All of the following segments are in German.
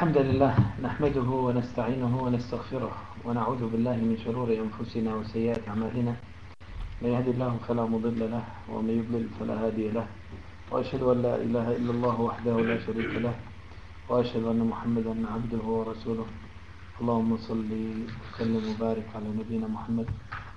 الحمد لله نحمده ونستعينه ونستغفره ونعوذ بالله من شرور أنفسنا وسيئات أعمالنا. من يهد الله فلا مضل له ومن يضلل فلا هادي له، وأشهد أن لا إله إلا الله وحده لا شريك له، وأشهد أن محمدا عبده ورسوله. اللهم صل وسلم وبارك على نبينا محمد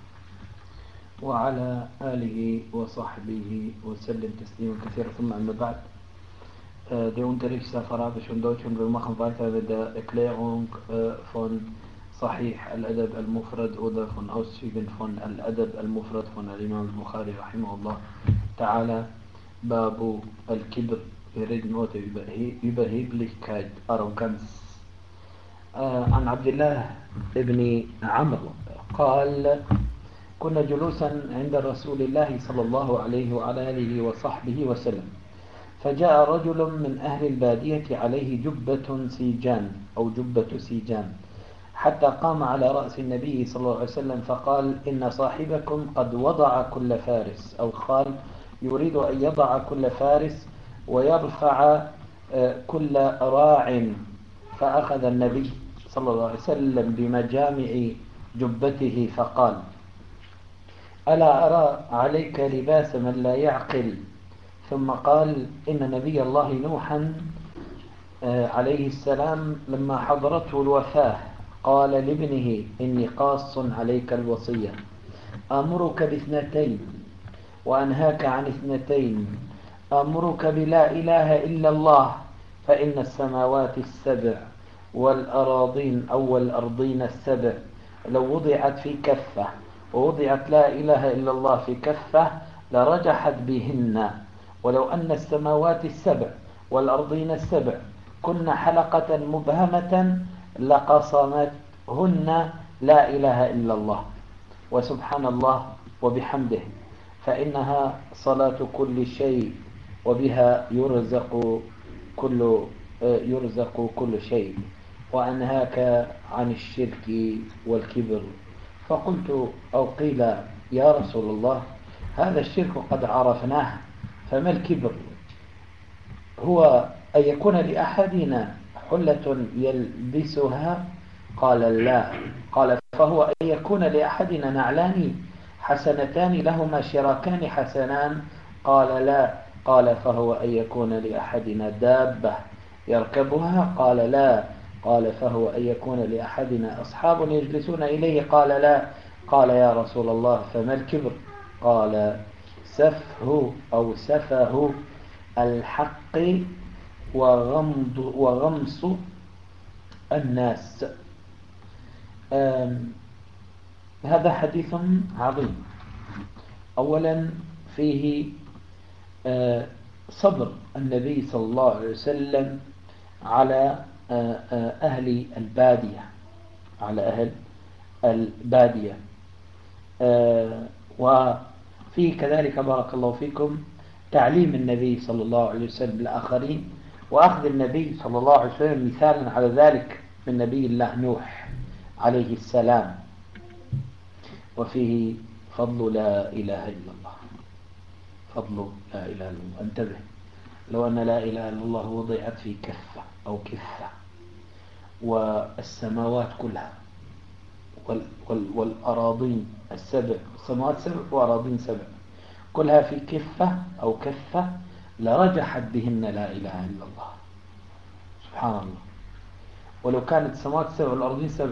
وعلى آله وصحبه وسلم تسليما كثيرا. ثم أما بعد. Det unterrichts auf Arabisch und Deutsch und wir machen weiter mit der Erklärung von Sahih al-Adab al-Mufrad oder von Auszügen von al-Adab al-Mufrad von Imam al-Bukhari rahimahullah ta'ala. Babu al-Kibr. Wir reden heute über Überheblichkeit, Arroganz. عن عبد الله ابن عمرو قال: كنا جلوسا عند رسول الله صلى الله عليه وعلى آله وصحبه وسلم، فجاء رجل من أهل البادية عليه جبة سيجان أو جبة سيجان، حتى قام على رأس النبي صلى الله عليه وسلم فقال: إن صاحبكم قد وضع كل فارس، أو قال يريد أن يضع كل فارس ويرفع كل راع. فأخذ النبي صلى الله عليه وسلم بمجامع جبته فقال: ألا أرى عليك لباس من لا يعقل. ثم قال: إن نبي الله نوحا عليه السلام لما حضرته الوفاة قال لابنه: إني قاص عليك الوصية، أمرك باثنتين وأنهاك عن اثنتين، أمرك بلا إله إلا الله، فإن السماوات السبع والأراضين أو الأرضين السبع لو وضعت في كفة ووضعت لا إله إلا الله في كفة لرجحت بهن، ولو أن السماوات السبع والأرضين السبع كن حلقة مبهمة لقصمتهن لا إله إلا الله وسبحان الله وبحمده، فإنها صلاة كل شيء وبها يرزق كل شيء، وأنهاك عن الشرك والكبر. فقلت أو قيل: يا رسول الله، هذا الشرك قد عرفناه، فما الكبر؟ هو أن يكون لأحدنا حلة يلبسها؟ قال: لا. قال: فهو أن يكون لأحدنا نعلان حسنتان لهما شراكان حسنان؟ قال: لا. قال: فهو أن يكون لأحدنا دابة يركبها؟ قال: لا. قال: فهو أن يكون لأحدنا أصحاب يجلسون إليه؟ قال: لا. قال: يا رسول الله، فما الكبر؟ قال: سفه الحق وغمص الناس. هذا حديث عظيم. أولا فيه صبر النبي صلى الله عليه وسلم على أهل البادية، وفيه كذلك بارك الله فيكم تعليم النبي صلى الله عليه وسلم للآخرين، وأخذ النبي صلى الله عليه وسلم مثالا على ذلك من نبي الله نوح عليه السلام. وفيه فضل لا إله إلا الله، فضل لا إله إلا الله. انتبه، لو أن لا إله إلا الله وضعت في كفة أو كفة، والسماوات كلها والأراضين السبع، السماوات سبع وأراضين سبع، كلها في كفة أو كفة لرجحت بهن لا إله إلا الله. سبحان الله. ولو كانت السماوات سبع والأرضين سبع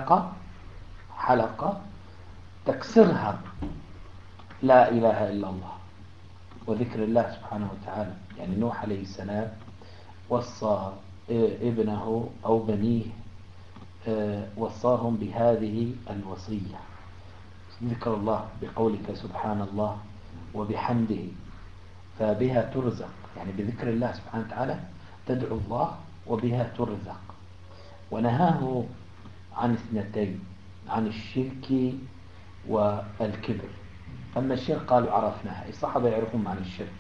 حلقة تكسرها لا إله إلا الله وذكر الله سبحانه وتعالى. يعني نوح عليه السلام وصى ابنه أو بنيه، وصاهم بهذه الوصية: ذكر الله بقولك سبحان الله وبحمده، فبها ترزق، يعني بذكر الله سبحانه وتعالى تدعو الله وبها ترزق. ونهاه عن اثنتين، عن الشرك والكبر. أما الشرك قالوا عرفناها، الصحابة يعرفون معنى الشرك.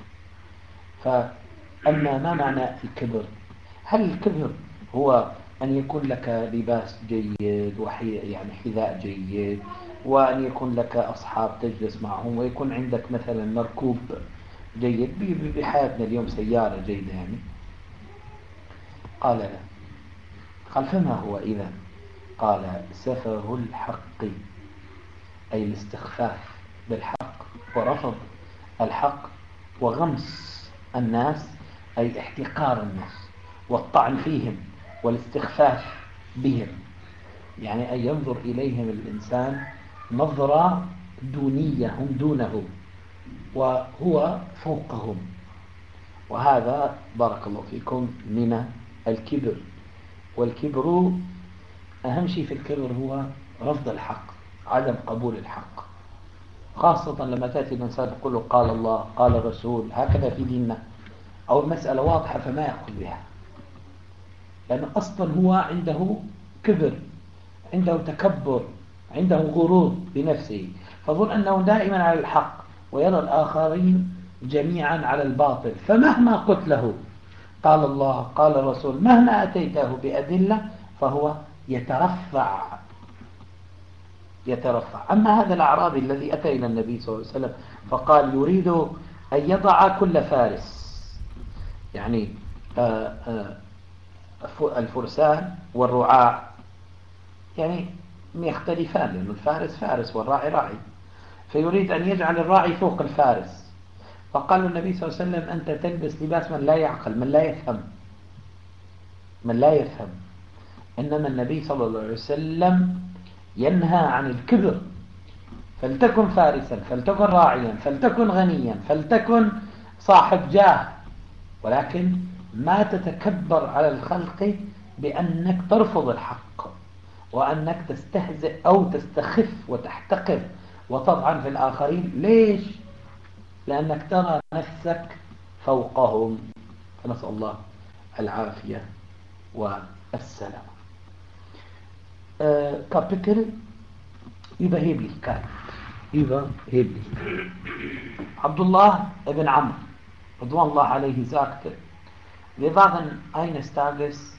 فأما ما معنى الكبر؟ هل الكبر هو أن يكون لك لباس جيد يعني حذاء جيد، وأن يكون لك أصحاب تجلس معهم، ويكون عندك مثلا مركوب جيد بحياتنا اليوم سيارة جيدة يعني؟ قال لا. قال فما هو إذا؟ قال سفه الحق، أي الاستخفاف بالحق ورفض الحق وغمس الناس، أي احتقار الناس والطعن فيهم والاستخفاف بهم، يعني أن ينظر إليهم الإنسان نظرة دونية، هم دونه وهو فوقهم. وهذا بارك الله فيكم من الكبر. والكبر أهم شيء في الكبر هو رفض الحق، عدم قبول الحق، خاصة لما تأتي الإنسان تقول له قال الله قال الرسول هكذا في ديننا، أو المسألة واضحة فما يأخذ بها، لأنه أصلا هو عنده كبر، عنده تكبر، عنده غرور بنفسه، فظن أنه دائما على الحق ويرى الآخرين جميعا على الباطل، فمهما قلت له قال الله قال الرسول، مهما أتيته بأدلة فهو يترفع. أما هذا الأعرابي الذي أتى إلى النبي صلى الله عليه وسلم فقال يريد أن يضع كل فارس، يعني الفرسان والرعاة يعني يختلفان، لأن الفارس فارس والراعي راعي، فيريد أن يجعل الراعي فوق الفارس. فقال النبي صلى الله عليه وسلم أنت تلبس لباس من لا يعقل، من لا يفهم. إنما النبي صلى الله عليه وسلم ينهى عن الكبر، فلتكن فارسا، فلتكن راعيا، فلتكن غنيا، فلتكن صاحب جاه، ولكن ما تتكبر على الخلق بأنك ترفض الحق، وأنك تستهزئ أو تستخف وتحتقر وتطعن في الآخرين. ليش؟ لأنك ترى نفسك فوقهم. فنسأل الله العافية والسلام. Kapitel Überheblichkeit. Abdullah ibn Amr, Radwanullah alayhi, sagte, wir waren eines Tages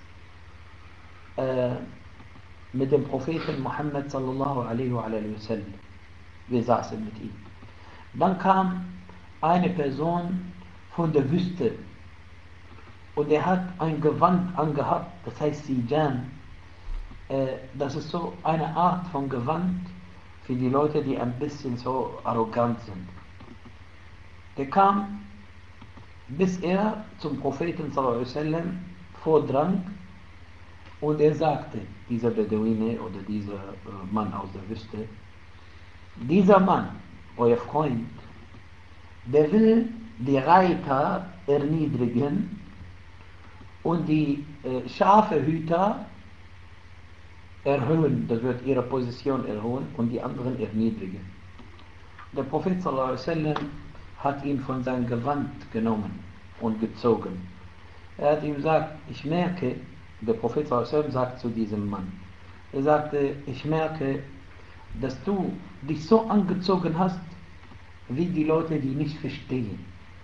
mit dem Propheten Muhammad sallallahu alaihi wa sallam. Wir saßen mit ihm. Dann kam eine Person von der Wüste und er hat ein Gewand angehabt, das heißt Sijan. Das ist so eine Art von Gewand für die Leute, die ein bisschen so arrogant sind. Der kam, bis er zum Propheten sallallahu alaihi wa sallam vordrang, und er sagte, dieser Beduine oder dieser Mann aus der Wüste, dieser Mann, euer Freund, der will die Reiter erniedrigen und die Schafehüter erhöhen, das wird ihre Position erhöhen und die anderen erniedrigen. Der Prophet sallallahu alaihi wasallam hat ihn von seinem Gewand genommen und gezogen. Er hat ihm gesagt, ich merke, der Prophet sallallahu alaihi wasallam sagt zu diesem Mann, er sagte, ich merke, dass du dich so angezogen hast, wie die Leute, die nicht verstehen.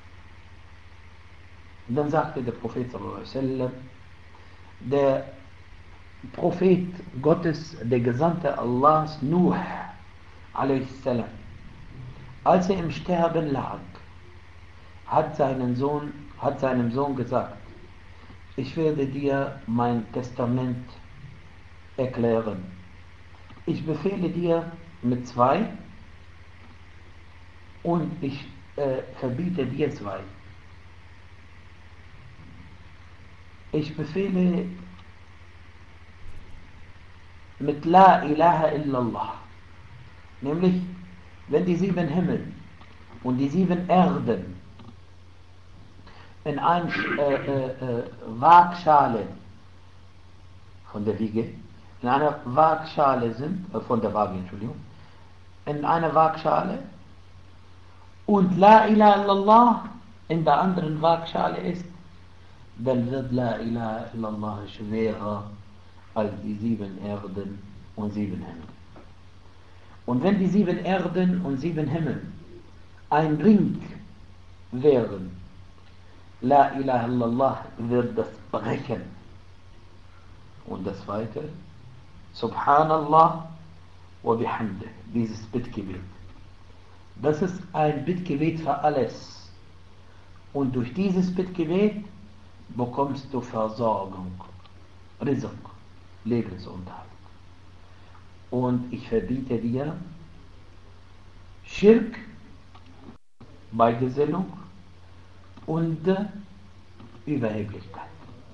Und dann sagte der Prophet sallallahu alaihi wasallam, der Prophet Gottes, der Gesandte Allahs, Nuh alaihi salam, als er im Sterben lag, hat seinem Sohn gesagt, ich werde dir mein Testament erklären. Ich befehle dir mit 2 und ich verbiete dir 2. Ich befehle mit La ilaha illallah, nämlich wenn die 7 Himmel und die 7 Erden in einer Waagschale von der Wiege, in einer Waagschale sind, von der Waage, Entschuldigung, in einer Waagschale, und La ilaha illallah in der anderen Waagschale ist, dann wird La ilaha illallah schwerer als die 7 Erden und 7 Himmel. Und wenn die 7 Erden und 7 Himmel ein Ring wären, La ilaha illallah wird das brechen. Und das zweite, Subhanallah wa bihamdih, dieses Bittgebet. Das ist ein Bittgebet für alles. Und durch dieses Bittgebet bekommst du Versorgung, Rizq. Lebensunterhalt. Und ich verbiete dir Schirk, Beigesinnung und Überheblichkeit.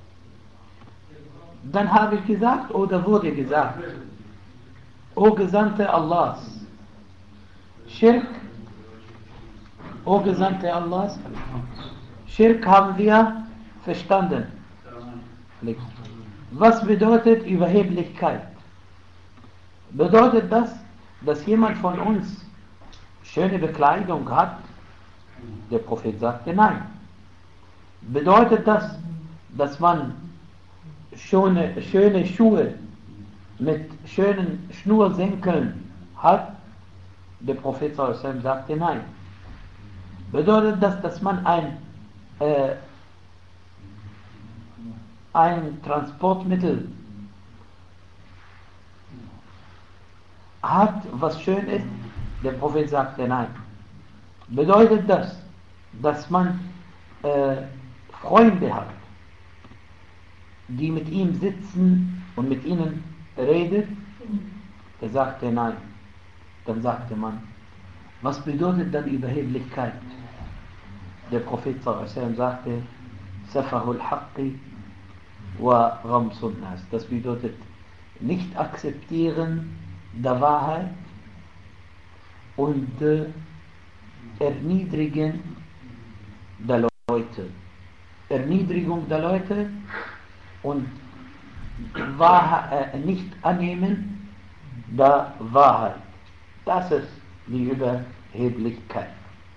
Dann habe ich gesagt, oder wurde gesagt, O Gesandte Allahs, Schirk, O Gesandte Allahs, Schirk haben wir verstanden. Was bedeutet Überheblichkeit? Bedeutet das, dass jemand von uns schöne Bekleidung hat? Der Prophet sagte nein. Bedeutet das, dass man schöne Schuhe mit schönen Schnursenkeln hat? Der Prophet sagte nein. Bedeutet das, dass man ein Transportmittel hat, was schön ist? Der Prophet sagte nein. Bedeutet das, dass man Freunde hat, die mit ihm sitzen und mit ihnen redet? Er sagte nein. Dann sagte man, was bedeutet dann Überheblichkeit? Der Prophet sagte, Safahul Haqqi wa Ghamsun Nas. Das bedeutet nicht akzeptieren der Wahrheit und erniedrigen der Leute. Erniedrigung der Leute und nicht annehmen der Wahrheit. Das ist die Überheblichkeit.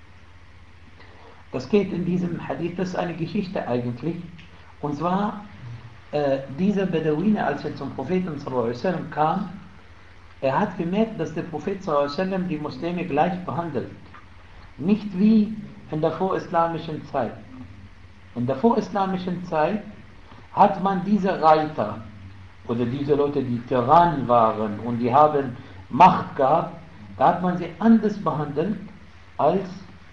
Das geht in diesem Hadith, das ist eine Geschichte eigentlich. Und zwar, dieser Bedouine, als er zum Propheten ﷺ kam, er hat gemerkt, dass der Prophet ﷺ die Muslime gleich behandelt. Nicht wie in der vorislamischen Zeit. In der vorislamischen Zeit hat man diese Reiter oder diese Leute, die Tyrannen waren und die haben Macht gehabt, da hat man sie anders behandelt als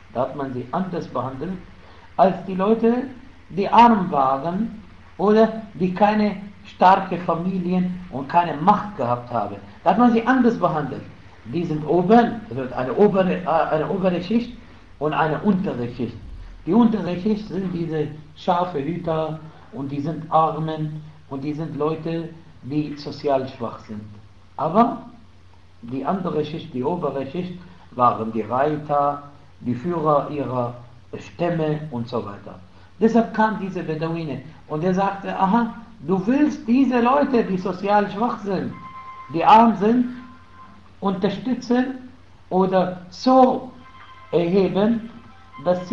die Leute, die arm waren oder die keine starke Familien und keine Macht gehabt haben. Da hat man sie anders behandelt. Die sind oben, also eine obere Schicht und eine untere Schicht. Die untere Schicht sind diese Schafehüter und die sind Armen und die sind Leute, die sozial schwach sind. Aber die andere Schicht, die obere Schicht, waren die Reiter, die Führer ihrer Stämme und so weiter. Deshalb kam diese Bedouine und er sagte, aha, du willst diese Leute, die sozial schwach sind, die arm sind, unterstützen oder so erheben, dass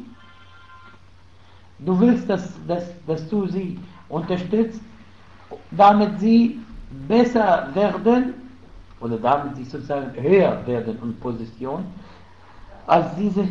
du willst, dass du sie unterstützt, damit sie besser werden oder damit sie sozusagen höher werden in Position als diese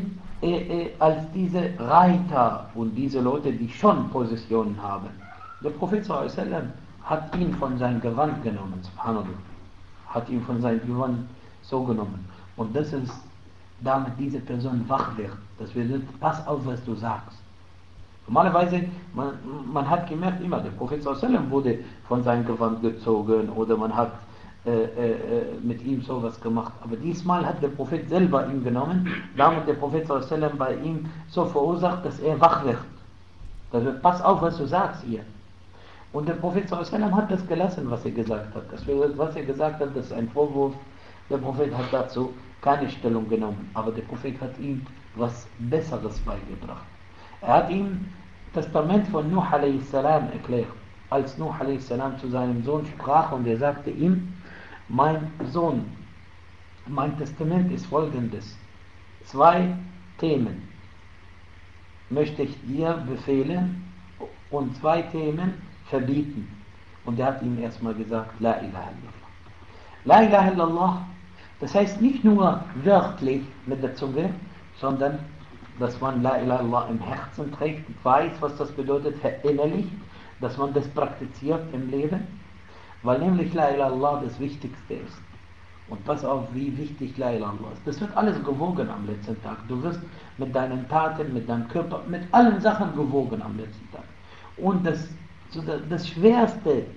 Reiter und diese Leute, die schon Positionen haben. Der Prophet ﷺ hat ihn von seinem Gewand genommen, subhanallah, hat ihn von seinem Gewand so genommen. Und das ist, damit diese Person wach wird. Das bedeutet, pass auf, was du sagst. Normalerweise, man hat gemerkt immer, der Prophet ﷺ wurde von seinem Gewand gezogen oder man hat mit ihm sowas gemacht. Aber diesmal hat der Prophet selber ihn genommen, damit der Prophet ﷺ bei ihm so verursacht, dass er wach wird. Also, pass auf, was du sagst hier. Und der Prophet ﷺ hat das gelassen, was er gesagt hat. Das, was er gesagt hat, das ist ein Vorwurf. Der Prophet hat dazu keine Stellung genommen. Aber der Prophet hat ihm was Besseres beigebracht. Er hat ihm das Testament von Nuh a.s. erklärt. Als Nuh a.s. zu seinem Sohn sprach und er sagte ihm, mein Sohn, mein Testament ist folgendes. 2 Themen möchte ich dir befehlen und 2 Themen verbieten. Und er hat ihm erstmal gesagt, La ilaha illallah. La ilaha illallah, das heißt nicht nur wörtlich mit der Zunge, sondern dass man La ilaha illallah im Herzen trägt, weiß, was das bedeutet, verinnerlicht, dass man das praktiziert im Leben, weil nämlich La ilaha illallah das Wichtigste ist. Und pass auf, wie wichtig La ilaha illallah ist. Das wird alles gewogen am letzten Tag. Du wirst mit deinen Taten, mit deinem Körper, mit allen Sachen gewogen am letzten Tag. Und das Schwerste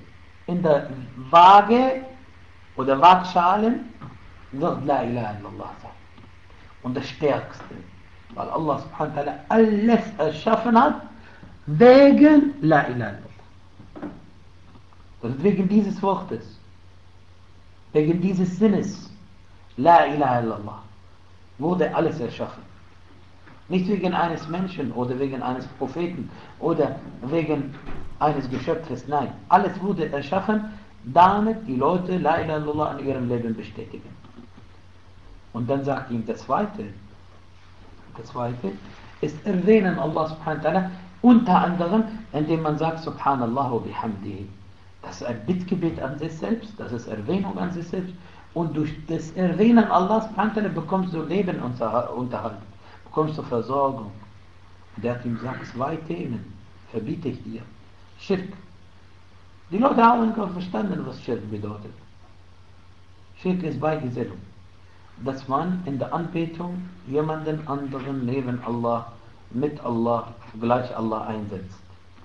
in der Waage oder Waagschalen wird La ilaha illallah sein. Und das Stärkste. Weil Allah subhanahu wa ta'ala alles erschaffen hat wegen La ilaha illallah. Das ist wegen dieses Wortes. Wegen dieses Sinnes. La ilaha illallah. Wurde alles erschaffen. Nicht wegen eines Menschen oder wegen eines Propheten oder wegen eines Geschöpfes. Nein, alles wurde erschaffen, damit die Leute La ilaha illallah in ihrem Leben bestätigen. Und dann sagt ihm das Zweite ist erwähnen Allah subhanahu wa ta'ala unter anderem, indem man sagt Subhanallah wa bihamdihi. Das ist ein Bittgebet an sich selbst, das ist Erwähnung an sich selbst. Und durch das Erwähnen Allah subhanahu wa ta'ala bekommst du Lebenunterhalt, bekommst du Versorgung. Und der hat ihm gesagt, 2 Themen verbiete ich dir. Schirk. Die Leute haben nicht verstanden, was Schirk bedeutet. Schirk ist Beigesellung. Dass man in der Anbetung jemanden anderen neben Allah, mit Allah, gleich Allah einsetzt.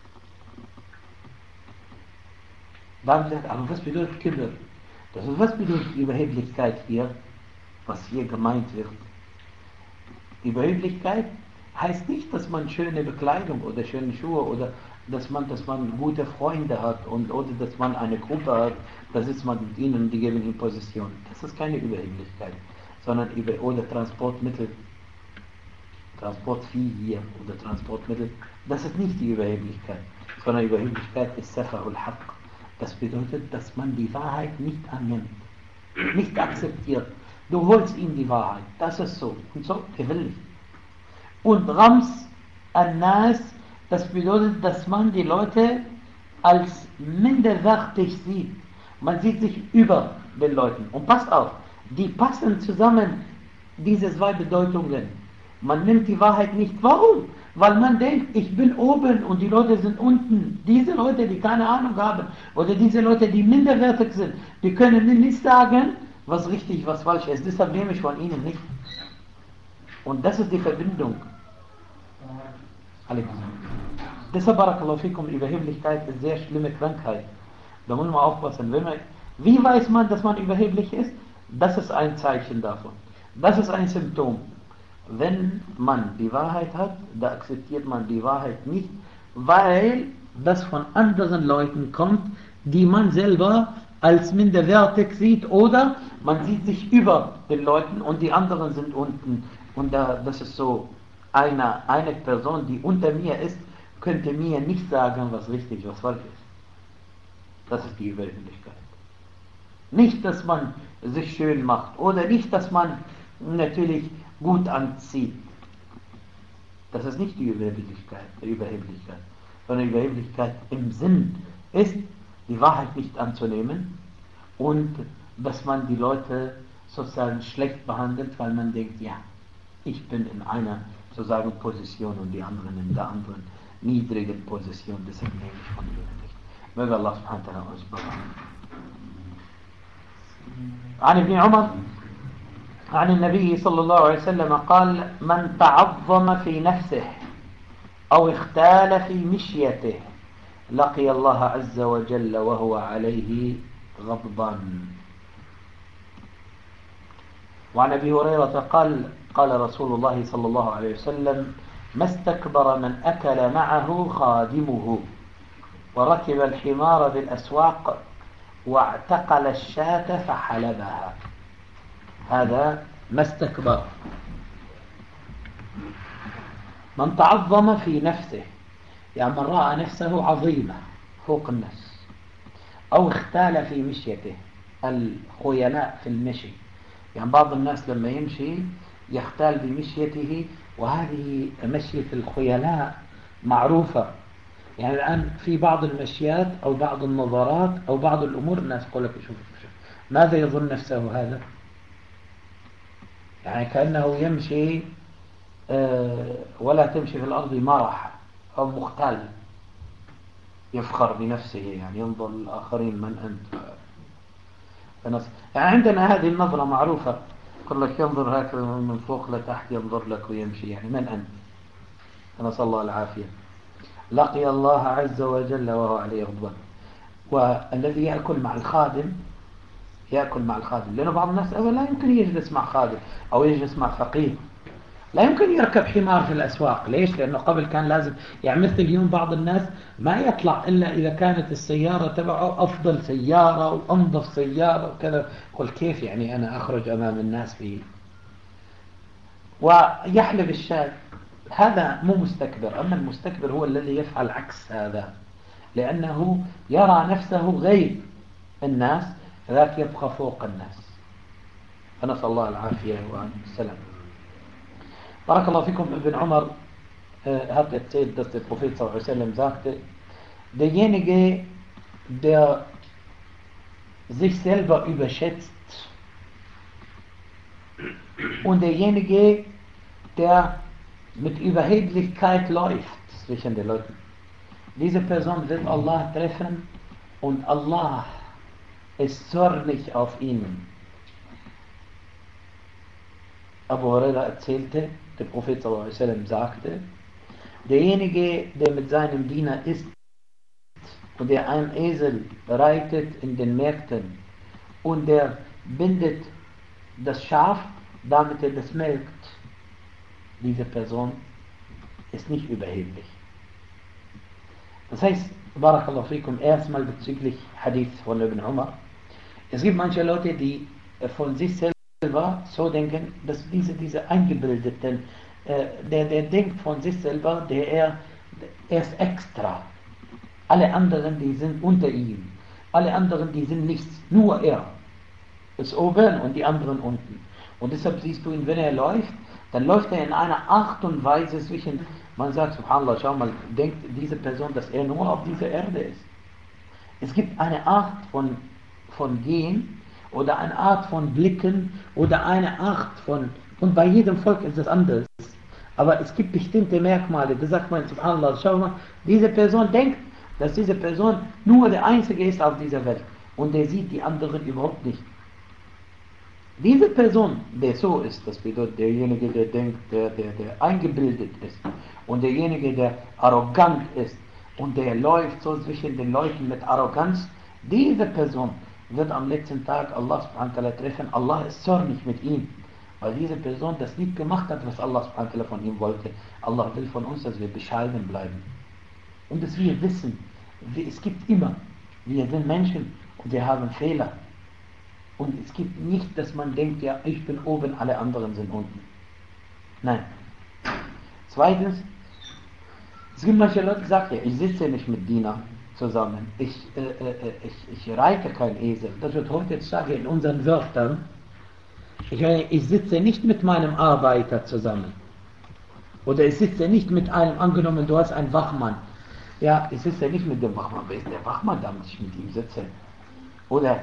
Dann sagt, aber was bedeutet Kibr? Das ist, was bedeutet Überheblichkeit hier, was hier gemeint wird? Überheblichkeit heißt nicht, dass man schöne Bekleidung oder schöne Schuhe oder dass man gute Freunde hat oder dass man eine Gruppe hat, da sitzt man mit ihnen und die geben ihm Position. Das ist keine Überheblichkeit, sondern oder Transportmittel, Transportvieh hier oder Transportmittel, das ist nicht die Überheblichkeit, sondern Überheblichkeit ist Safa'ul Haqq. Das bedeutet, dass man die Wahrheit nicht annimmt, nicht akzeptiert. Du holst ihm die Wahrheit, das ist so. Und so, er will nicht. Und Rams an-Nas, das bedeutet, dass man die Leute als minderwertig sieht. Man sieht sich über den Leuten. Und passt auf, die passen zusammen, diese 2 Bedeutungen. Man nimmt die Wahrheit nicht. Warum? Weil man denkt, ich bin oben und die Leute sind unten. Diese Leute, die keine Ahnung haben, oder diese Leute, die minderwertig sind, die können mir nicht sagen, was richtig, was falsch ist. Deshalb nehme ich von ihnen nicht. Und das ist die Verbindung. Deshalb, Barakallahu fikum, Überheblichkeit ist eine sehr schlimme Krankheit. Da muss man aufpassen. Wie weiß man, dass man überheblich ist? Das ist ein Zeichen davon. Das ist ein Symptom. Wenn man die Wahrheit hat, da akzeptiert man die Wahrheit nicht, weil das von anderen Leuten kommt, die man selber als minderwertig sieht, oder man sieht sich über den Leuten und die anderen sind unten. Und das ist so, eine Person, die unter mir ist, könnte mir nicht sagen, was richtig, was falsch ist. Das ist die Überheblichkeit. Nicht, dass man sich schön macht oder nicht, dass man natürlich gut anzieht. Das ist nicht die Überheblichkeit, sondern Überheblichkeit im Sinn ist, die Wahrheit nicht anzunehmen und dass man die Leute sozusagen schlecht behandelt, weil man denkt, ja, ich bin in einer sozusagen Position und die anderen in der anderen niedrigen Position, deshalb nehme ich von ihnen nicht. Möge Allah subhanahu wa ta'ala uns bewahren. عن ابن عمر عن النبي صلى الله عليه وسلم قال من تعظم في نفسه أو اختال في مشيته لقي الله عز وجل وهو عليه غضبان. وعن أبي هريرة قال رسول الله صلى الله عليه وسلم ما استكبر من أكل معه خادمه وركب الحمار بالأسواق واعتقل الشاة فحلبها. هذا ما استكبر. من تعظم في نفسه يعني من رأى نفسه عظيمة فوق الناس، أو اختال في مشيته، الخيلاء في المشي، يعني بعض الناس لما يمشي يختال بمشيته، وهذه مشية الخيلاء معروفة. يعني الآن في بعض المشيات أو بعض النظرات أو بعض الأمور الناس يقول لك شوف ماذا يظن نفسه هذا؟ يعني كأنه يمشي ولا تمشي في الأرض مرح أو مختال، يفخر بنفسه، يعني ينظر للآخرين من أنت. يعني عندنا هذه النظرة معروفة، يقول لك ينظر هكذا من فوق لتحت، ينظر لك ويمشي، يعني من أنت؟ نسأل الله العافية. لقي الله عز وجل وهو عليه غضبان. والذي يأكل مع الخادم يأكل مع الخادم، لأنه بعض الناس لا يمكن يجلس مع خادم أو يجلس مع فقيه، لا يمكن يركب حمار في الأسواق. ليش؟ لأنه قبل كان لازم، يعني مثل اليوم بعض الناس ما يطلع إلا إذا كانت السيارة تبعه أفضل سيارة وأنظف سيارة وكذا. قل كيف يعني أنا أخرج أمام الناس في ويحلب الشاي؟ هذا مو مستكبر. أما المستكبر هو الذي يفعل عكس هذا، لأنه يرى نفسه غير الناس، ذاك يبقى فوق الناس. فنسأل الله العافية والسلام. بارك الله fikum. Ibn Umar hat erzählt, dass der Prophet ﷺ sagte, derjenige, der sich selber überschätzt und derjenige, der mit Überheblichkeit läuft zwischen den Leuten, diese Person wird Allah treffen und Allah ist zornig auf ihn. Abu Huraira erzählte, der Prophet ﷺ sagte, derjenige, der mit seinem Diener isst und der einen Esel reitet in den Märkten und der bindet das Schaf, damit er das melkt, diese Person ist nicht überheblich. Das heißt, Barakallahu fikum, erstmal bezüglich Hadith von Ibn Umar. Es gibt manche Leute, die von sich selber so denken, dass diese Eingebildeten, der denkt von sich selber, er ist extra. Alle anderen, die sind unter ihm. Alle anderen, die sind nichts. Nur er ist oben und die anderen unten. Und deshalb siehst du ihn, wenn er läuft, dann läuft er in einer Art und Weise zwischen, man sagt, subhanallah, schau mal, denkt diese Person, dass er nur auf dieser Erde ist. Es gibt eine Art von Gehen oder eine Art von Blicken oder eine Art von, und bei jedem Volk ist es anders. Aber es gibt bestimmte Merkmale, da sagt man, subhanallah, schau mal, diese Person denkt, dass diese Person nur der Einzige ist auf dieser Welt und der sieht die anderen überhaupt nicht. Diese Person, der so ist, das bedeutet derjenige, der denkt, der eingebildet ist und derjenige, der arrogant ist und der läuft so zwischen den Leuten mit Arroganz, diese Person wird am letzten Tag Allah subhanahu wa ta'ala treffen. Allah ist zornig mit ihm, weil diese Person das nicht gemacht hat, was Allah subhanahu wa ta'ala von ihm wollte. Allah will von uns, dass wir bescheiden bleiben und dass wir wissen, es gibt immer, wir sind Menschen und wir haben Fehler. Und es gibt nicht, dass man denkt, ja, ich bin oben, alle anderen sind unten. Nein. Zweitens, es gibt manche Leute, die sagen, ja, ich sitze nicht mit Diener zusammen. Ich reite kein Esel. Das wird heutzutage in unseren Wörtern. Ich sitze nicht mit meinem Arbeiter zusammen. Oder ich sitze nicht mit einem, angenommen, du hast einen Wachmann. Ja, ich sitze nicht mit dem Wachmann. Wer ist der Wachmann, damit ich mit ihm sitze? Oder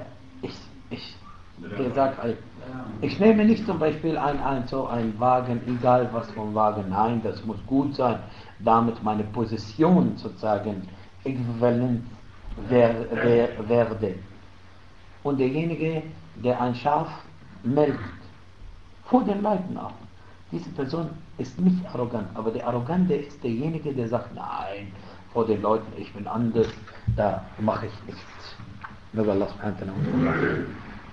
der sagt, ich nehme nicht zum Beispiel so einen Wagen, egal was vom Wagen, nein, das muss gut sein, damit meine Position sozusagen äquivalent werde. Und derjenige, der ein Schaf melkt, vor den Leuten auch, diese Person ist nicht arrogant, aber der Arrogante ist derjenige, der sagt, nein, vor den Leuten, ich bin anders, da mache ich nichts. Möge Allah subhanahu wa ta'ala.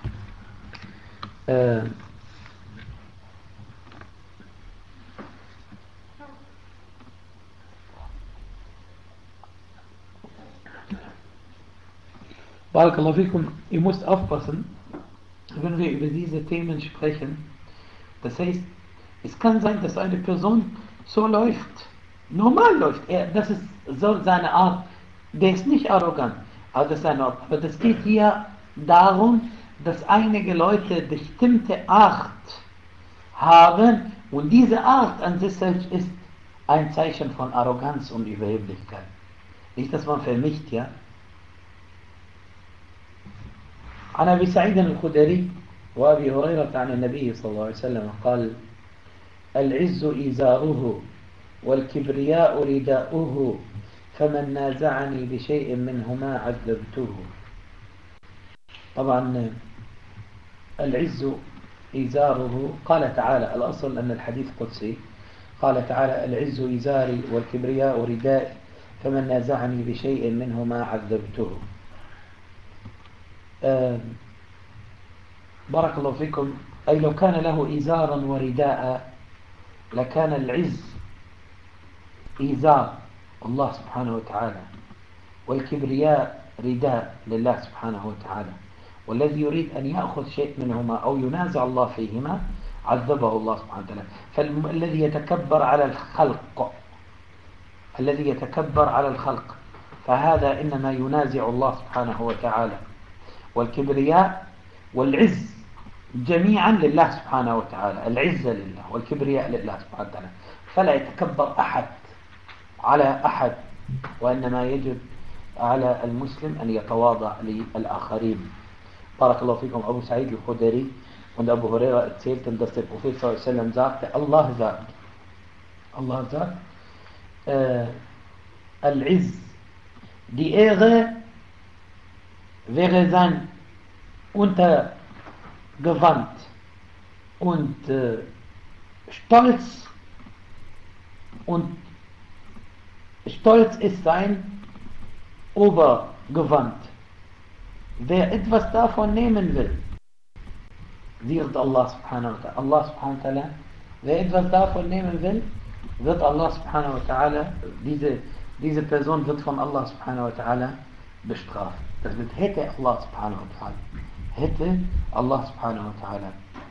Barakallahu fikum, ihr müsst aufpassen, wenn wir über diese Themen sprechen. Das heißt, es kann sein, dass eine Person so läuft, normal läuft. Das ist so seine Art. Der ist nicht arrogant, aber das ist seine Art. Aber das geht hier darum, dass einige Leute bestimmte Art haben und diese Art an sich selbst ist ein Zeichen von Arroganz und Überheblichkeit. Nicht, dass man vermischt, ja. عن أبي سعيد الخدري وأبي هريرة عن النبي صلى الله عليه وسلم قال العز إزاره والكبرياء رداؤه فمن نازعني بشيء منهما عذبته. طبعا العز إزاره، قال تعالى، الأصل أن الحديث قدسي، قال تعالى العز إزاري والكبرياء ردائي فمن نازعني بشيء منهما عذبته. آه، بارك الله فيكم. أي لو كان له إزارا ورداء لكان العز إزار الله سبحانه وتعالى، والكبرياء رداء لله سبحانه وتعالى. والذي يريد أن يأخذ شيء منهما أو ينازع الله فيهما عذبه الله سبحانه وتعالى. فالذي يتكبر على الخلق، الذي يتكبر على الخلق فهذا إنما ينازع الله سبحانه وتعالى. والكبرياء والعز جميعا لله سبحانه وتعالى، العزة لله والكبرياء لله سبحانه وتعالى. فلا يتكبر أحد على أحد، وإنما يجب على المسلم أن يتواضع للآخرين. بارك الله فيكم. Abu Sa'id al-Khudri und Abu Huraira erzählten, dass der Prophet ﷺ sagte, Allah sagt, Al-Izz, die Ehre wäre sein Untergewand und Stolz ist sein Obergewand. Wer etwas davon nehmen will, wird Allah subhanahu wa ta'ala. Allah subhanahu wa ta'ala, wer etwas davon nehmen will, wird Allah subhanahu wa ta'ala, diese Person wird von Allah subhanahu wa ta'ala bestraft. Das wird, hätte Allah subhanahu wa ta'ala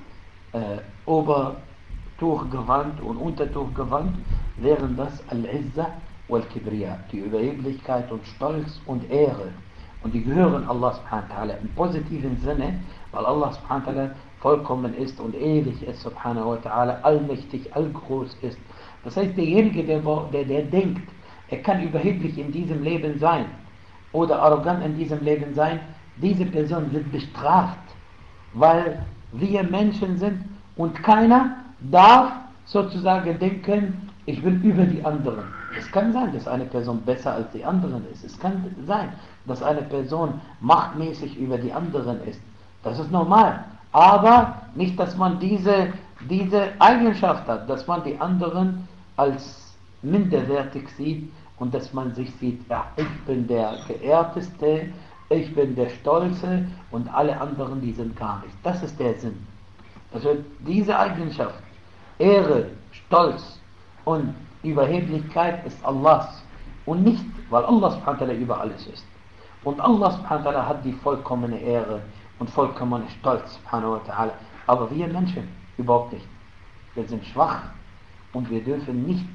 Obertuchgewand und Untertuchgewand, wären das Al-Izza wal-Kibriya, die Überheblichkeit und Stolz und Ehre. Und die gehören Allah subhanahu wa ta'ala im positiven Sinne, weil Allah subhanahu wa ta'ala vollkommen ist und ewig ist, subhanahu wa ta'ala, allmächtig, allgroß ist. Das heißt, derjenige, der denkt, er kann überheblich in diesem Leben sein oder arrogant in diesem Leben sein, diese Person wird bestraft, weil wir Menschen sind und keiner darf sozusagen denken, ich bin über die anderen. Es kann sein, dass eine Person besser als die anderen ist. Es kann sein, dass eine Person machtmäßig über die anderen ist. Das ist normal. Aber nicht, dass man diese Eigenschaft hat, dass man die anderen als minderwertig sieht und dass man sich sieht, ja, ich bin der Geehrteste, ich bin der Stolze und alle anderen, die sind gar nicht. Das ist der Sinn. Also diese Eigenschaft, Ehre, Stolz und Überheblichkeit ist Allahs und nicht, weil Allah subhanahu wa ta'ala über alles ist. Und Allah subhanahu wa ta'ala hat die vollkommene Ehre und vollkommene Stolz subhanahu wa ta'ala. Aber wir Menschen überhaupt nicht. Wir sind schwach und wir dürfen nicht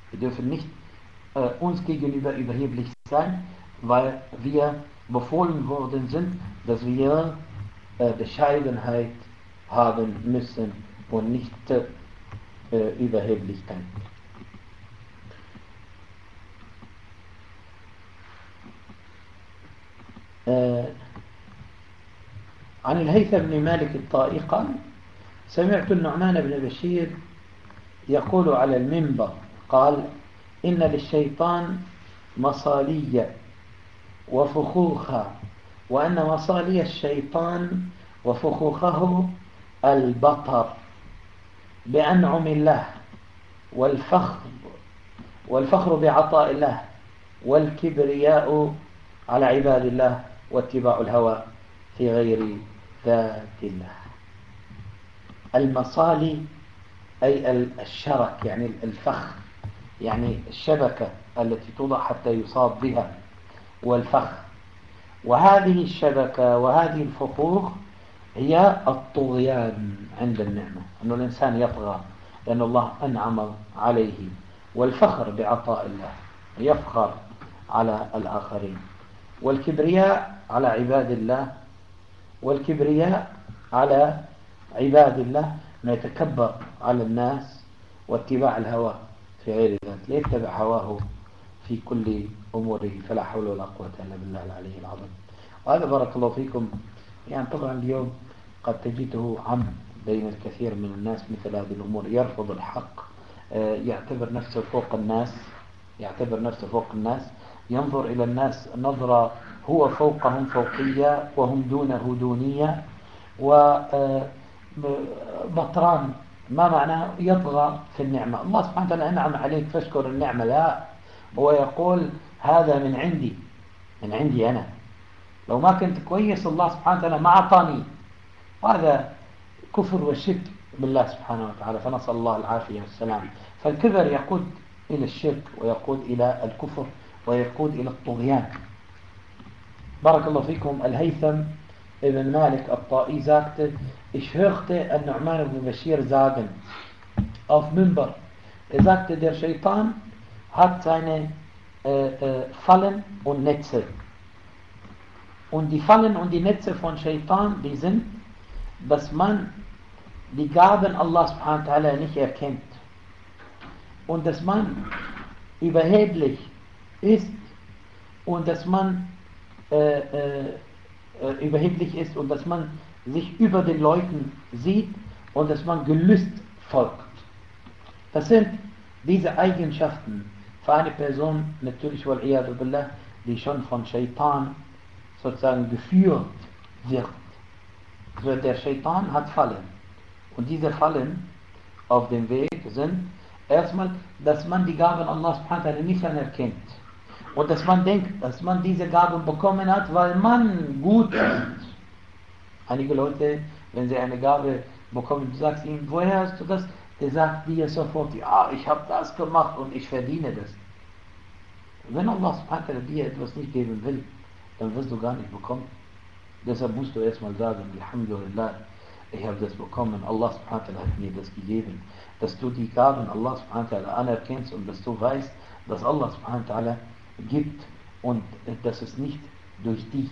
uns gegenüber überheblich sein, weil wir befohlen worden sind, dass wir Bescheidenheit haben müssen und nicht Überheblichkeit. عن الهيثم بن مالك الطائي قال: سمعت النعمان بن بشير يقول على المنبر، قال: إن للشيطان مصالي وفخوخا، وأن مصالي الشيطان وفخوخه البطر بأنعم الله، والفخر بعطاء الله، والكبرياء على عباد الله، واتباع الهوى في غير ذات الله. المصالي أي الشرك، يعني الفخ، يعني الشبكة التي توضع حتى يصاب بها، والفخ. وهذه الشبكة وهذه الفخوخ هي الطغيان عند النعمة، أن الإنسان يطغى لأن الله أنعم عليه، والفخر بعطاء الله، يفخر على الآخرين، والكبرياء على عباد الله، والكبرياء على عباد الله أن يتكبر على الناس، واتباع الهوى في غير ذلك، ليتبع هواه في كل أموره، فلا حول ولا قوة إلا بالله العلي العظيم. وهذا بارك الله فيكم يعني طبعا اليوم قد تجده عم بين الكثير من الناس مثل هذه الأمور، يرفض الحق، يعتبر نفسه فوق الناس، ينظر إلى الناس نظرة هو فوقهم فوقية وهم دونه دونية، وبطران، ما معناه يطغى في النعمة. الله سبحانه وتعالى أنعم عليك فاشكر النعمة، لا، هو يقول هذا من عندي أنا، لو ما كنت كويس الله سبحانه وتعالى ما أعطاني. وهذا كفر وشرك بالله سبحانه وتعالى، فنسأل الله العافية والسلام. فالكبر يقود إلى الشرك ويقود إلى الكفر ويقود إلى الطغيان. بارك الله فيكم. الهيثم ابن مالك الطائي sagte: Ich hörte an-Nu'man ibn Bashir sagen auf Minbar, sagte, der Shaitan hat seine Fallen und Netze. Und die Fallen und die Netze von Shaitan, die sind, dass man die Gaben Allah subhanahu wa ta'ala nicht erkennt und dass man überheblich ist und dass man überheblich ist und dass man sich über den Leuten sieht und dass man Gelüst folgt. Das sind diese Eigenschaften für eine Person, natürlich wal-iyadu billah, die schon von Shaitan sozusagen geführt wird. Also der Shaitan hat Fallen. Und diese Fallen auf dem Weg sind erstmal, dass man die Gaben Allah subhanahu wa ta'ala nicht anerkennt. Und dass man denkt, dass man diese Gaben bekommen hat, weil man gut ist. Einige Leute, wenn sie eine Gabe bekommen, du sagst ihnen, woher hast du das? Der sagt dir sofort, ja, ich habe das gemacht und ich verdiene das. Wenn Allah subhanahu wa ta'ala dir etwas nicht geben will, dann wirst du gar nicht bekommen. Deshalb musst du erstmal sagen, Alhamdulillah, ich habe das bekommen, Allah subhanahu wa ta'ala hat mir das gegeben. Dass du die Gaben Allah subhanahu wa ta'ala anerkennst und dass du weißt, dass Allah subhanahu wa ta'ala gibt und dass es nicht durch dich,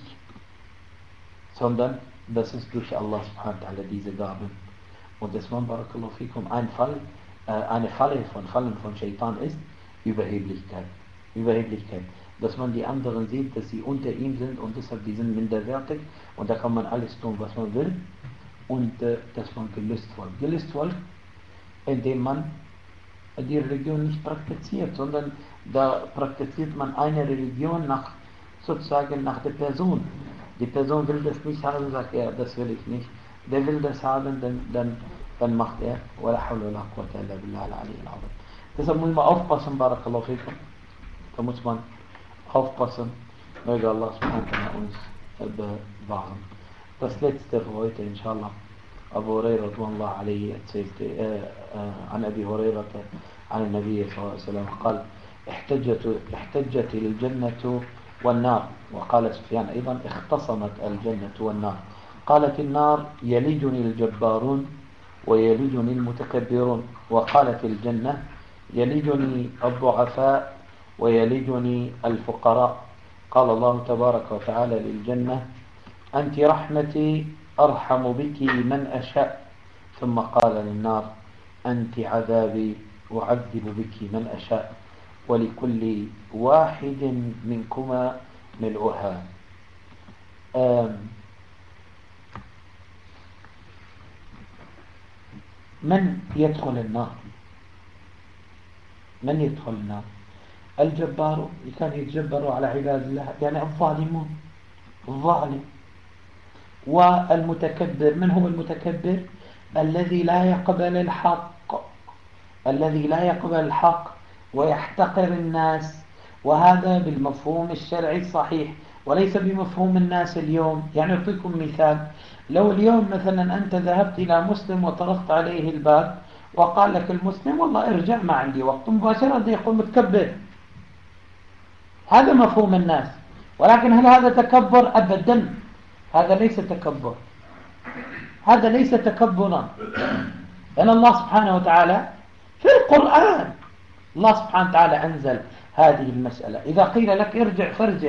sondern dass es durch Allah subhanahu wa ta'ala diese Gaben. Und das war, barakallahu fikum, eine Falle von Fallen von Shaitan ist Überheblichkeit. Überheblichkeit. Dass man die anderen sieht, dass sie unter ihm sind und deshalb die sind minderwertig und da kann man alles tun, was man will und dass man Gelüst folgt. Gelüst folgt, indem man die Religion nicht praktiziert, sondern da praktiziert man eine Religion sozusagen nach der Person. Die Person will das nicht haben, sagt er, das will ich nicht. Der will das haben, dann macht er. Wala hawla wala quwwata illa billah al-aliyyil azim. Deshalb muss man aufpassen, barakallahu fikum. Da muss man aufpassen. Möge Allah subhanahu wa ta'ala uns bewahren. Das letzte für heute, inshallah. Abu Hurairah radhiyallahu alayhi erzählte, an Abi Hurairah, an النبي صلى الله عليه وسلم قال: احتجت الجنة والنار. وقال سفيان أيضا: اختصمت الجنة والنار. قالت النار: يلجني الجبارون ويلجني المتكبرون. وقالت الجنة: يلجني الضعفاء ويلجني الفقراء. قال الله تبارك وتعالى للجنة: أنت رحمتي أرحم بك من أشاء. ثم قال للنار: أنت عذابي أعذب بك من أشاء ولكل واحد منكما ملؤها. من يدخل النار؟ من يدخل النار؟ الجبار، كان يتجبروا على عباد الله، يعني الظالمون، الظالم. والمتكبر، من هو المتكبر؟ الذي لا يقبل الحق، الذي لا يقبل الحق ويحتقر الناس. وهذا بالمفهوم الشرعي الصحيح وليس بمفهوم الناس اليوم. يعني أعطيكم مثال: لو اليوم مثلا أنت ذهبت إلى مسلم وطرقت عليه الباب وقال لك المسلم: والله ارجع ما عندي وقت، مباشرة يقول متكبر. هذا مفهوم الناس. ولكن هل هذا تكبر؟ أبدا، هذا ليس تكبر، هذا ليس تكبرا. لأن الله سبحانه وتعالى في القرآن، الله سبحانه وتعالى أنزل هذه المسألة: إذا قيل لك ارجع فارجع.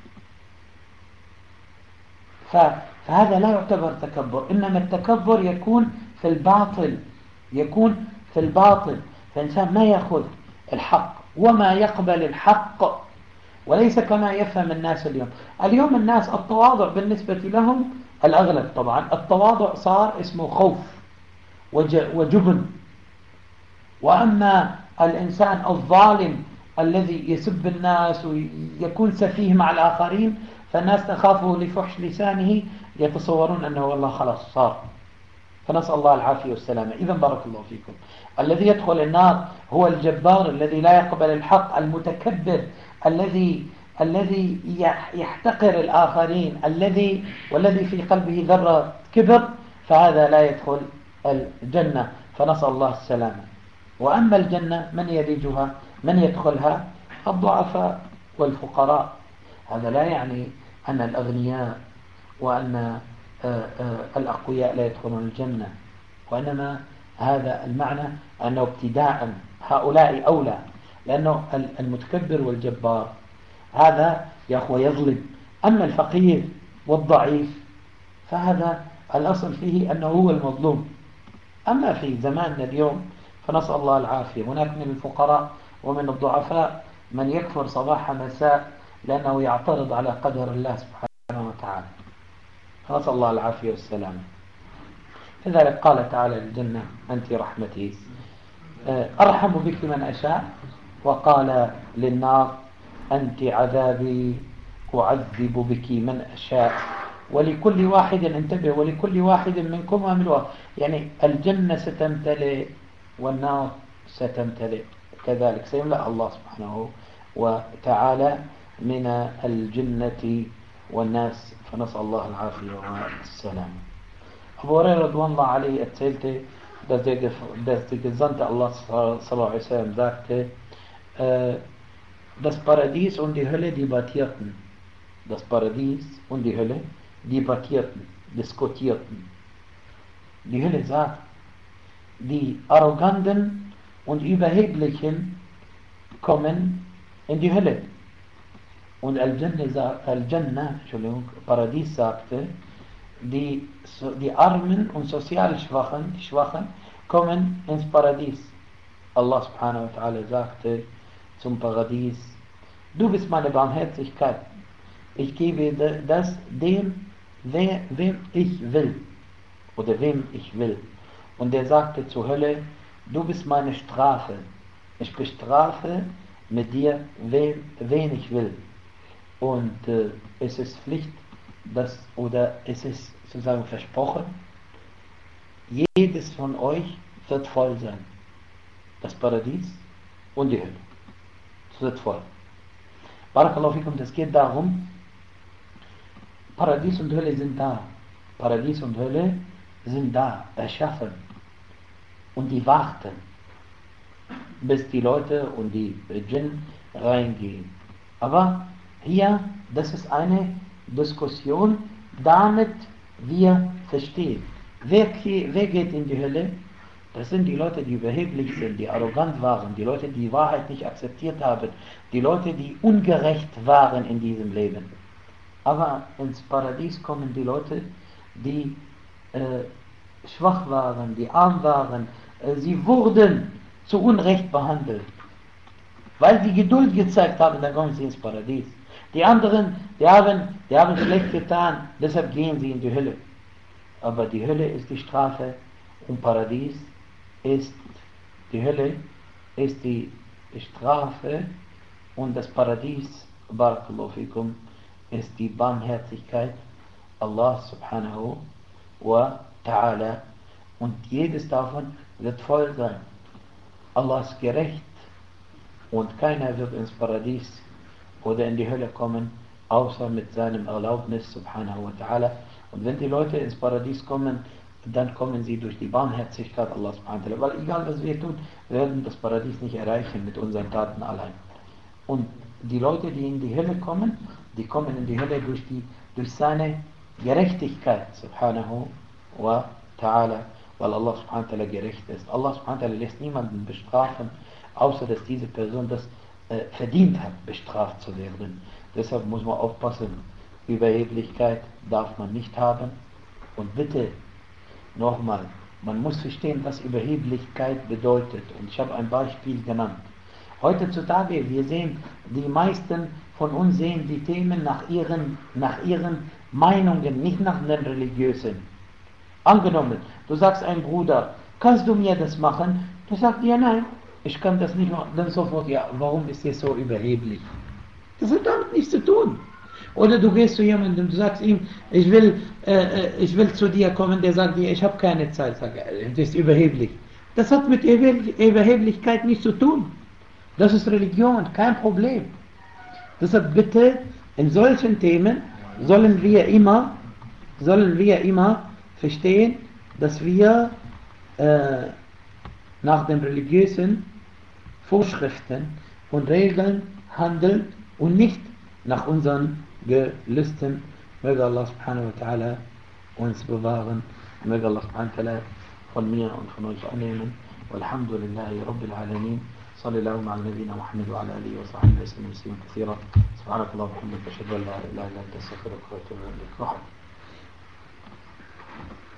فهذا لا يعتبر تكبر، إنما التكبر يكون في الباطل، يكون في الباطل. فإنسان ما يأخذ الحق وما يقبل الحق، وليس كما يفهم الناس اليوم. اليوم الناس التواضع بالنسبة لهم الأغلب طبعا، التواضع صار اسمه خوف وجبن. وأما الإنسان الظالم الذي يسب الناس ويكون سفيه مع الآخرين، فالناس تخافه لفحش لسانه، يتصورون أنه والله خلاص صار. فنسأل الله العافية والسلامة. إذن بارك الله فيكم، الذي يدخل النار هو الجبار الذي لا يقبل الحق، المتكبر الذي الذي يحتقر الآخرين والذي في قلبه ذرة كبر، فهذا لا يدخل الجنة، فنسأل الله السلامة. وأما الجنة من يلجها، من يدخلها؟ الضعفاء والفقراء. هذا لا يعني أن الأغنياء وأن الأقوياء لا يدخلون الجنة، وإنما هذا المعنى أنه ابتداء هؤلاء أولى، لأنه المتكبر والجبار هذا يا أخوة يظلم. أما الفقير والضعيف فهذا الأصل فيه أنه هو المظلوم. أما في زماننا اليوم فنسأل الله العافية، هناك من الفقراء ومن الضعفاء من يكفر صباح مساء لأنه يعترض على قدر الله سبحانه وتعالى، فنسأل الله العافية والسلام. لذلك قال تعالى للجنة: أنت رحمتي أرحم بك من أشاء، وقال للنار: أنت عذابي أعذب بك من أشاء. ولكل واحد، انتبه، ولكل واحد منكم عمله، يعني الجنة ستمتلئ والنار ستمتلئ كذلك، سيملأ الله سبحانه وتعالى من الجنة والناس، فنسأل الله العافية والسلام. Abu Hurairah radhiyallahu anhu erzählte, dass der Gesandte Allah sallallahu alaihi wasallam sagte, das Paradies und die Hölle debattierten. Das Paradies und die Hölle debattierten, diskutierten. Die Hölle sagt, die Arroganten und Überheblichen kommen in die Hölle. Und Al-Jannah, Paradies sagte, die Armen und sozial Schwachen, die Schwachen, kommen ins Paradies. Allah subhanahu wa ta'ala sagte zum Paradies: Du bist meine Barmherzigkeit. Ich gebe das dem, wem ich will. Oder wem ich will. Und er sagte zur Hölle: Du bist meine Strafe. Ich bestrafe mit dir, wen ich will. Und es ist Pflicht, es ist sozusagen versprochen, jedes von euch wird voll sein. Das Paradies und die Hölle. Es wird voll. Barakallahu fikum, das geht darum, Paradies und Hölle sind da. Paradies und Hölle sind da, erschaffen. Und die warten, bis die Leute und die Djinn reingehen. Aber hier, das ist eine Diskussion, damit wir verstehen, wer geht in die Hölle? Das sind die Leute, die überheblich sind, die arrogant waren, die Leute, die die Wahrheit nicht akzeptiert haben, die Leute, die ungerecht waren in diesem Leben. Aber ins Paradies kommen die Leute, die schwach waren, die arm waren, sie wurden zu Unrecht behandelt. Weil sie Geduld gezeigt haben, dann kommen sie ins Paradies. Die anderen, die haben schlecht getan, deshalb gehen sie in die Hölle. Aber die Hölle ist die Strafe und Paradies ist die Hölle, ist die Strafe und das Paradies, Barakallahu fikum, ist die Barmherzigkeit Allah subhanahu wa ta'ala. Und jedes davon wird voll sein. Allah ist gerecht und keiner wird ins Paradies oder in die Hölle kommen, außer mit seinem Erlaubnis subhanahu wa ta'ala. Und wenn die Leute ins Paradies kommen, dann kommen sie durch die Barmherzigkeit Allah subhanahu wa ta'ala. Weil egal was wir tun, wir werden das Paradies nicht erreichen mit unseren Taten allein. Und die Leute, die in die Hölle kommen, die kommen in die Hölle durch seine Gerechtigkeit subhanahu wa ta'ala, weil Allah subhanahu wa ta'ala gerecht ist. Allah subhanahu wa ta'ala lässt niemanden bestrafen, außer dass diese Person das verdient hat, bestraft zu werden. Deshalb muss man aufpassen, Überheblichkeit darf man nicht haben. Und bitte, nochmal, man muss verstehen, was Überheblichkeit bedeutet. Und ich habe ein Beispiel genannt. Heutzutage, wir sehen, die meisten von uns sehen die Themen nach ihren Meinungen, nicht nach den religiösen. Angenommen, du sagst einem Bruder, kannst du mir das machen? Du sagst, ja, nein, ich kann das nicht machen. Dann sofort, ja, warum ist ihr so überheblich? Das hat damit nichts zu tun. Oder du gehst zu jemandem, du sagst ihm, ich will zu dir kommen, der sagt dir, ich habe keine Zeit. Sag, das ist überheblich. Das hat mit Überheblichkeit nichts zu tun. Das ist Religion, kein Problem. Deshalb bitte, in solchen Themen sollen wir immer verstehen, dass wir nach den religiösen Vorschriften und Regeln handeln und nicht nach unseren Gelüsten. Möge Allah subhanahu wa ta'ala uns bewahren. Möge Allah subhanahu wa ta'ala von mir und von euch annehmen. Walhamdulillahi Rabbil Alamin. صلى الله على نبينا محمد وعلى اله وصحبه وسلم تسليما كثيرا. سبحانك اللهم وبحمدك اشهد ان لا اله الا انت استغفرك واتوب اليك.